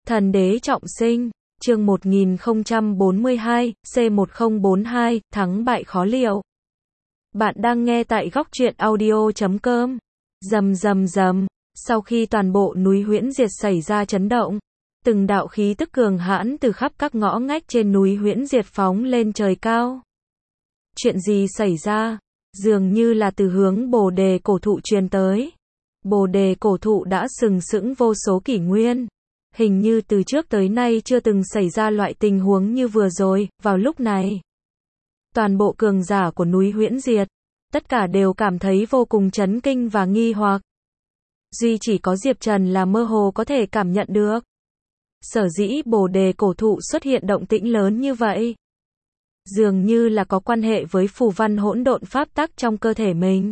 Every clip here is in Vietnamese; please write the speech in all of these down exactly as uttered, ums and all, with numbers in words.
Thần đế trọng sinh, chương một nghìn không trăm bốn mươi hai, C một không bốn hai, thắng bại khó liệu. Bạn đang nghe tại góc truyện audio chấm com. Rầm rầm rầm, sau khi toàn bộ núi Huyễn Diệt xảy ra chấn động, từng đạo khí tức cường hãn từ khắp các ngõ ngách trên núi Huyễn Diệt phóng lên trời cao. Chuyện gì xảy ra? Dường như là từ hướng Bồ Đề cổ thụ truyền tới. Bồ Đề cổ thụ đã sừng sững vô số kỷ nguyên. Hình như từ trước tới nay chưa từng xảy ra loại tình huống như vừa rồi, vào lúc này. Toàn bộ cường giả của núi Huyễn Diệt, tất cả đều cảm thấy vô cùng chấn kinh và nghi hoặc. Duy chỉ có Diệp Trần là mơ hồ có thể cảm nhận được. Sở dĩ Bồ Đề cổ thụ xuất hiện động tĩnh lớn như vậy, dường như là có quan hệ với phù văn hỗn độn pháp tắc trong cơ thể mình.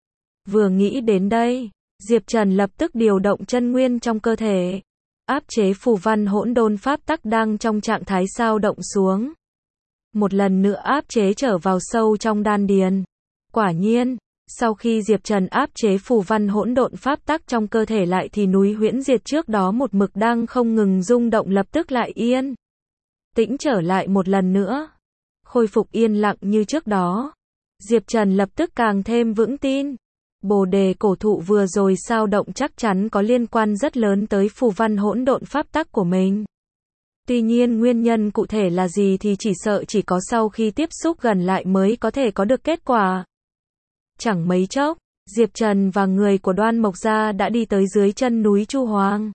Vừa nghĩ đến đây, Diệp Trần lập tức điều động chân nguyên trong cơ thể, áp chế phù văn hỗn độn pháp tắc đang trong trạng thái sao động xuống. Một lần nữa áp chế trở vào sâu trong đan điền. Quả nhiên, sau khi Diệp Trần áp chế phù văn hỗn độn pháp tắc trong cơ thể lại thì núi Huyễn Diệt trước đó một mực đang không ngừng rung động lập tức lại yên tĩnh trở lại một lần nữa, khôi phục yên lặng như trước đó. Diệp Trần lập tức càng thêm vững tin. Bồ Đề cổ thụ vừa rồi sao động chắc chắn có liên quan rất lớn tới phù văn hỗn độn pháp tắc của mình. Tuy nhiên nguyên nhân cụ thể là gì thì chỉ sợ chỉ có sau khi tiếp xúc gần lại mới có thể có được kết quả. Chẳng mấy chốc, Diệp Trần và người của Đoan Mộc Gia đã đi tới dưới chân núi Chu Hoàng.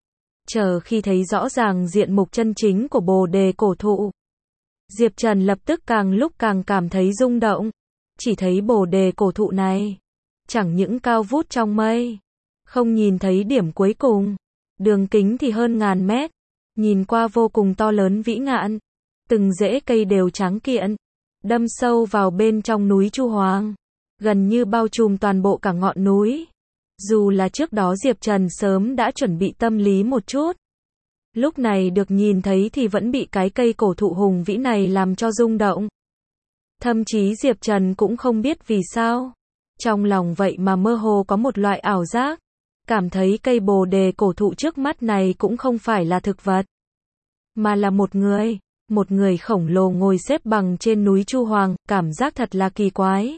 Chờ khi thấy rõ ràng diện mục chân chính của Bồ Đề cổ thụ, Diệp Trần lập tức càng lúc càng cảm thấy rung động. Chỉ thấy Bồ Đề cổ thụ này chẳng những cao vút trong mây, không nhìn thấy điểm cuối cùng, đường kính thì hơn ngàn mét, nhìn qua vô cùng to lớn vĩ ngạn, từng rễ cây đều tráng kiện, đâm sâu vào bên trong núi Chu Hoàng, gần như bao trùm toàn bộ cả ngọn núi. Dù là trước đó Diệp Trần sớm đã chuẩn bị tâm lý một chút, lúc này được nhìn thấy thì vẫn bị cái cây cổ thụ hùng vĩ này làm cho rung động. Thậm chí Diệp Trần cũng không biết vì sao, trong lòng vậy mà mơ hồ có một loại ảo giác, cảm thấy cây Bồ Đề cổ thụ trước mắt này cũng không phải là thực vật, mà là một người, một người khổng lồ ngồi xếp bằng trên núi Chu Hoàng, cảm giác thật là kỳ quái.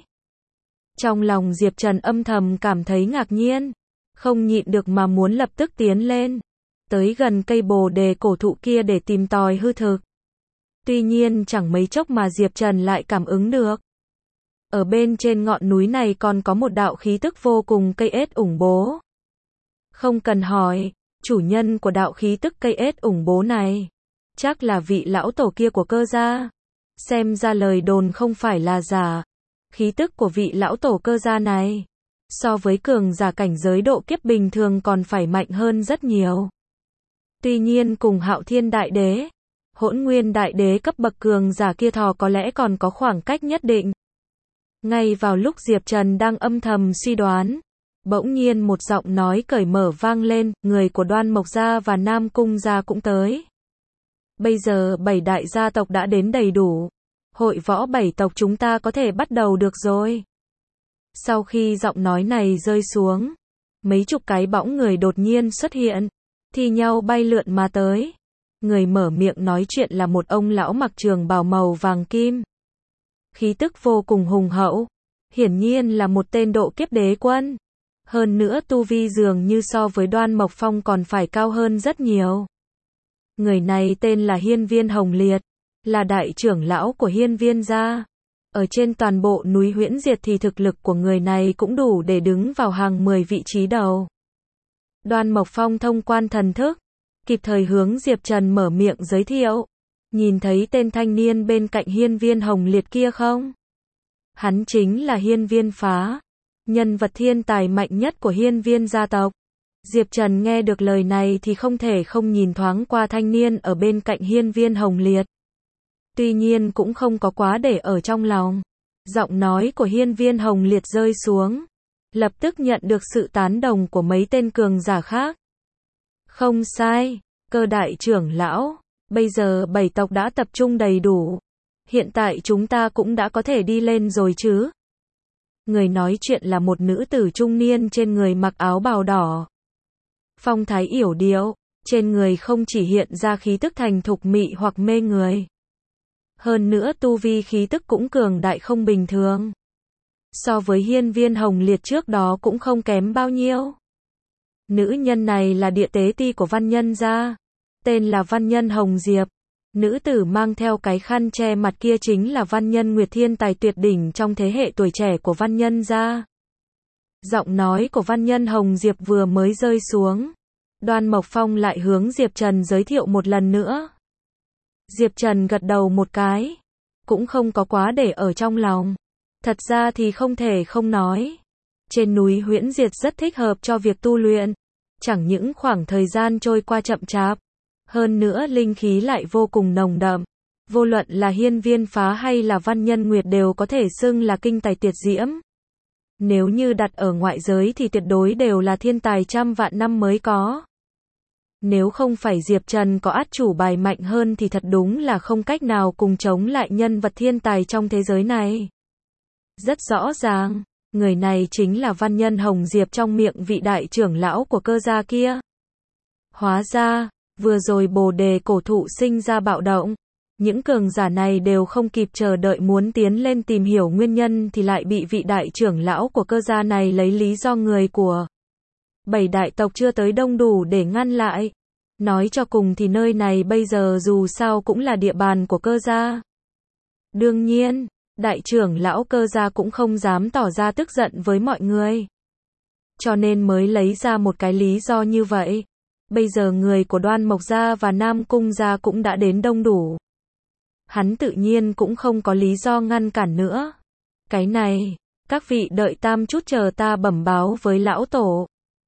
Trong lòng Diệp Trần âm thầm cảm thấy ngạc nhiên, không nhịn được mà muốn lập tức tiến lên, tới gần cây Bồ Đề cổ thụ kia để tìm tòi hư thực. Tuy nhiên chẳng mấy chốc mà Diệp Trần lại cảm ứng được. Ở bên trên ngọn núi này còn có một đạo khí tức vô cùng cây ết ủng bố. Không cần hỏi, chủ nhân của đạo khí tức cây ết ủng bố này, chắc là vị lão tổ kia của Cơ gia. Xem ra lời đồn không phải là giả. Khí tức của vị lão tổ Cơ gia này, so với cường giả cảnh giới độ kiếp bình thường còn phải mạnh hơn rất nhiều. Tuy nhiên cùng Hạo Thiên Đại Đế, Hỗn Nguyên Đại Đế cấp bậc cường giả kia thò có lẽ còn có khoảng cách nhất định. Ngay vào lúc Diệp Trần đang âm thầm suy đoán, bỗng nhiên một giọng nói cởi mở vang lên, người của Đoan Mộc Gia và Nam Cung Gia cũng tới. Bây giờ bảy đại gia tộc đã đến đầy đủ, hội võ bảy tộc chúng ta có thể bắt đầu được rồi. Sau khi giọng nói này rơi xuống, mấy chục cái bóng người đột nhiên xuất hiện, thi nhau bay lượn mà tới. Người mở miệng nói chuyện là một ông lão mặc trường bào màu vàng kim. Khí tức vô cùng hùng hậu, hiển nhiên là một tên độ kiếp đế quân. Hơn nữa tu vi dường như so với Đoan Mộc Phong còn phải cao hơn rất nhiều. Người này tên là Hiên Viên Hồng Liệt, là đại trưởng lão của Hiên Viên gia. Ở trên toàn bộ núi Huyễn Diệt thì thực lực của người này cũng đủ để đứng vào hàng mười vị trí đầu. Đoan Mộc Phong thông quan thần thức, kịp thời hướng Diệp Trần mở miệng giới thiệu. Nhìn thấy tên thanh niên bên cạnh Hiên Viên Hồng Liệt kia không? Hắn chính là Hiên Viên Phá, nhân vật thiên tài mạnh nhất của Hiên Viên gia tộc. Diệp Trần nghe được lời này thì không thể không nhìn thoáng qua thanh niên ở bên cạnh Hiên Viên Hồng Liệt. Tuy nhiên cũng không có quá để ở trong lòng. Giọng nói của Hiên Viên Hồng Liệt rơi xuống, lập tức nhận được sự tán đồng của mấy tên cường giả khác. Không sai, Cơ đại trưởng lão, bây giờ bảy tộc đã tập trung đầy đủ. Hiện tại chúng ta cũng đã có thể đi lên rồi chứ? Người nói chuyện là một nữ tử trung niên trên người mặc áo bào đỏ. Phong thái yểu điệu, Trên người không chỉ hiện ra khí tức thành thục mị hoặc mê người. Hơn nữa tu vi khí tức cũng cường đại không bình thường. So với hiên viên hồng liệt trước đó cũng không kém bao nhiêu. Nữ nhân này là địa tế ti của Văn Nhân gia. Tên là Văn Nhân Hồng Diệp. Nữ tử mang theo cái khăn che mặt kia chính là Văn Nhân Nguyệt, thiên tài tuyệt đỉnh trong thế hệ tuổi trẻ của Văn Nhân gia. Giọng nói của Văn Nhân Hồng Diệp vừa mới rơi xuống. Đoan Mộc Phong lại hướng Diệp Trần giới thiệu một lần nữa. Diệp Trần gật đầu một cái. Cũng không có quá để ở trong lòng. Thật ra thì không thể không nói. Trên núi Huyễn Diệt rất thích hợp cho việc tu luyện. Chẳng những khoảng thời gian trôi qua chậm chạp. Hơn nữa linh khí lại vô cùng nồng đậm. Vô luận là hiên viên phá hay là Văn Nhân Nguyệt đều có thể xưng là kinh tài tuyệt diễm. Nếu như đặt ở ngoại giới thì tuyệt đối đều là thiên tài trăm vạn năm mới có. Nếu không phải Diệp Trần có át chủ bài mạnh hơn thì thật đúng là không cách nào cùng chống lại nhân vật thiên tài trong thế giới này. Rất rõ ràng, người này chính là Văn Nhân Hồng Diệp trong miệng vị đại trưởng lão của cơ gia kia. Hóa ra, vừa rồi Bồ Đề cổ thụ sinh ra bạo động. Những cường giả này đều không kịp chờ đợi muốn tiến lên tìm hiểu nguyên nhân thì lại bị vị đại trưởng lão của cơ gia này lấy lý do người của bảy đại tộc chưa tới đông đủ để ngăn lại. Nói cho cùng thì nơi này bây giờ dù sao cũng là địa bàn của cơ gia. Đương nhiên, đại trưởng lão cơ gia cũng không dám tỏ ra tức giận với mọi người. Cho nên mới lấy ra một cái lý do như vậy. Bây giờ người của Đoan Mộc gia và Nam Cung gia cũng đã đến đông đủ. Hắn tự nhiên cũng không có lý do ngăn cản nữa. Cái này, các vị đợi tam chút chờ ta bẩm báo với lão tổ.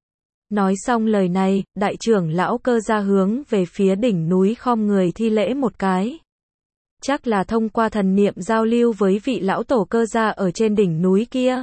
Nói xong lời này, đại trưởng lão cơ gia hướng về phía đỉnh núi khom người thi lễ một cái. Chắc là thông qua thần niệm giao lưu với vị lão tổ cơ gia ở trên đỉnh núi kia.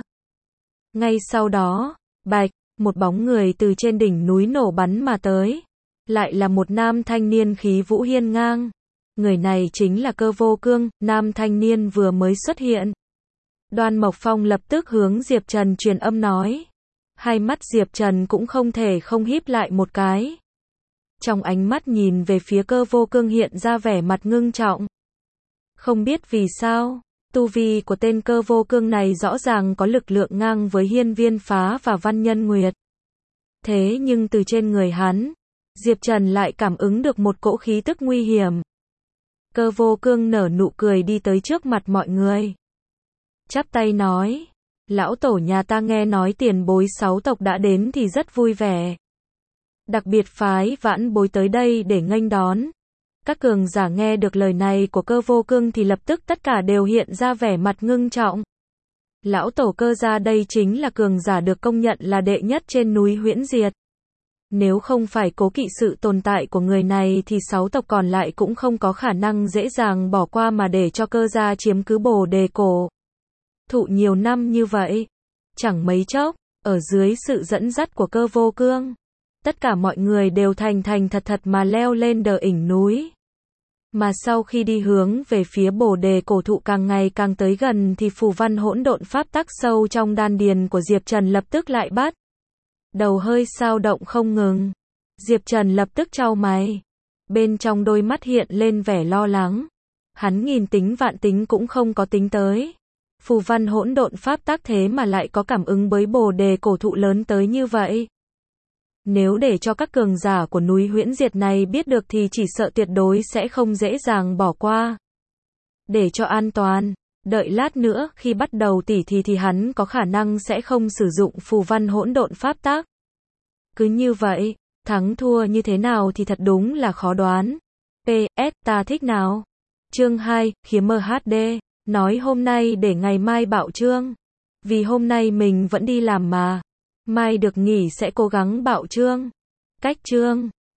Ngay sau đó, bạch, một bóng người từ trên đỉnh núi nổ bắn mà tới. Lại là một nam thanh niên khí vũ hiên ngang. Người này chính là Cơ Vô Cương, nam thanh niên vừa mới xuất hiện. Đoan Mộc Phong lập tức hướng Diệp Trần truyền âm nói. Hai mắt Diệp Trần cũng không thể không híp lại một cái. Trong ánh mắt nhìn về phía Cơ Vô Cương hiện ra vẻ mặt ngưng trọng. Không biết vì sao, tu vi của tên Cơ Vô Cương này rõ ràng có lực lượng ngang với hiên viên phá và Văn Nhân Nguyệt. Thế nhưng từ trên người hắn, Diệp Trần lại cảm ứng được một cỗ khí tức nguy hiểm. Cơ Vô Cương nở nụ cười đi tới trước mặt mọi người. Chắp tay nói, lão tổ nhà ta nghe nói tiền bối sáu tộc đã đến thì rất vui vẻ. Đặc biệt phái vãn bối tới đây để nghênh đón. Các cường giả nghe được lời này của Cơ Vô Cương thì lập tức tất cả đều hiện ra vẻ mặt ngưng trọng. Lão tổ cơ gia đây chính là cường giả được công nhận là đệ nhất trên núi Huyễn Diệt. Nếu không phải cố kỵ sự tồn tại của người này thì sáu tộc còn lại cũng không có khả năng dễ dàng bỏ qua mà để cho cơ gia chiếm cứ Bồ Đề cổ thụ nhiều năm như vậy. Chẳng mấy chốc, ở dưới sự dẫn dắt của Cơ Vô Cương, tất cả mọi người đều thành thành thật thật mà leo lên đỉnh núi. Mà sau khi đi hướng về phía Bồ Đề cổ thụ càng ngày càng tới gần thì phù văn hỗn độn pháp tắc sâu trong đan điền của Diệp Trần lập tức lại bắt đầu hơi sao động không ngừng. Diệp Trần lập tức chau mày. Bên trong đôi mắt hiện lên vẻ lo lắng. Hắn nghìn tính vạn tính cũng không có tính tới. Phù văn hỗn độn pháp tắc thế mà lại có cảm ứng với Bồ Đề cổ thụ lớn tới như vậy. Nếu để cho các cường giả của núi Huyễn Diệt này biết được thì chỉ sợ tuyệt đối sẽ không dễ dàng bỏ qua. Để cho an toàn, đợi lát nữa khi bắt đầu tỉ thí thì hắn có khả năng sẽ không sử dụng phù văn hỗn độn pháp tắc. Cứ như vậy, thắng thua như thế nào thì thật đúng là khó đoán. pê ét ta thích nào? Chương hai, khiếm em hát đê, nói hôm nay để ngày mai bạo chương. Vì hôm nay mình vẫn đi làm mà. Mai được nghỉ sẽ cố gắng bạo chương. Cách chương